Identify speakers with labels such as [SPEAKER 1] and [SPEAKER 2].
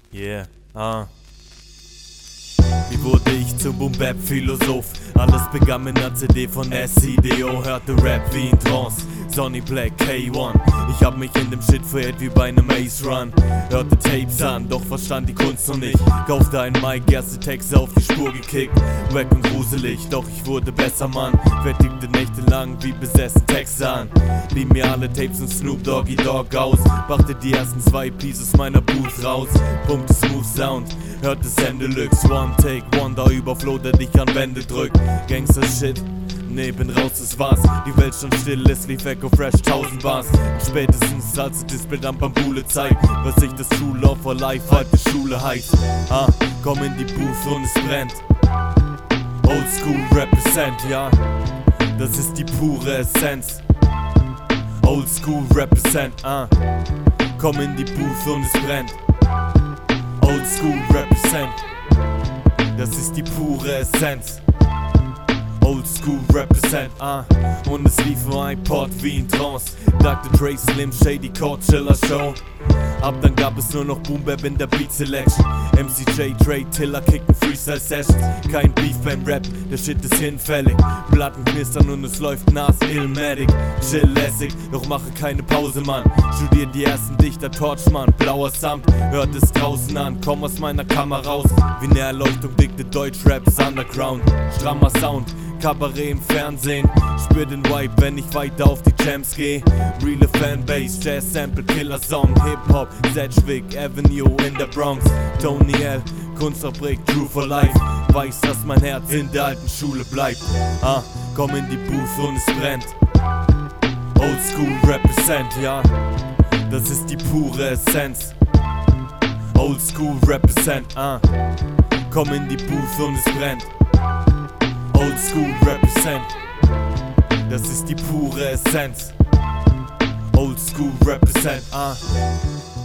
[SPEAKER 1] Yeah, Wie wurde ich zum Boom-Bap-Philosoph? Alles begann mit einer CD von SCDO, hörte Rap wie in Trance, Sonny Black, K1. Ich hab mich in dem Shit verirrt wie bei einem Ace-Run. Hörte Tapes an, doch verstand die Kunst noch nicht. Kaufte ein Mic, erste Texte auf die Spur gekickt. Wack und gruselig, doch ich wurde besser, Mann. Fertigte nächtelang wie besessen Texte an. Lieb mir alle Tapes und Snoop Doggy Dogg aus. Brachte die ersten 2 Pieces meiner Booth raus. Pumpte Smooth Sound, hörte Sam Deluxe. One Take Wonder, Überflow, der dich an Wände drückt. Gangster Shit, nee, bin raus, das war's. Die Welt schon still ist, lief Echo Fresh 1000 Bars. Und spätestens als das Bild am Bambule zeigt, was sich das True Love for Life alte Schule heißt. Komm in die Booth und es brennt. Old School Represent, ja, das ist die pure Essenz. Old School Represent, komm in die Booth und es brennt. Old School Represent, das ist die pure Essenz. Old School Represent, und es lief nur iPod wie in Trance. Dr. Dre, Slim Shady, Coachella Show. Ab dann gab es nur noch Boom Bap in der Beat Selection. MCJ, Dre, Tiller kicken Freestyle Sessions. Kein Beef beim Rap, der Shit ist hinfällig. Platten knistern und es läuft Nas Illmatic. Chill lässig, doch mache keine Pause, Mann. Studier die ersten Dichter, Torchmann, blauer Samt. Hört es draußen an, komm aus meiner Kammer raus. Wie ne Erleuchtung dickte Deutschraps Underground. Strammer Sound, Kabarett im Fernsehen. Spür den Vibe, wenn ich weiter auf die Jams geh. Reale Fanbase, Jazz Sample, Killer Song. Hip-Hop, Sedgwick Avenue in der Bronx. Tony L, Kunstfabrik, True for Life. Weiß, dass mein Herz in der alten Schule bleibt. Komm in die Booth und es brennt. Old School Represent, ja, das ist die pure Essenz. Old School Represent, komm in die Booth und es brennt. Old School Represent, das ist die pure Essenz. Old School Represent,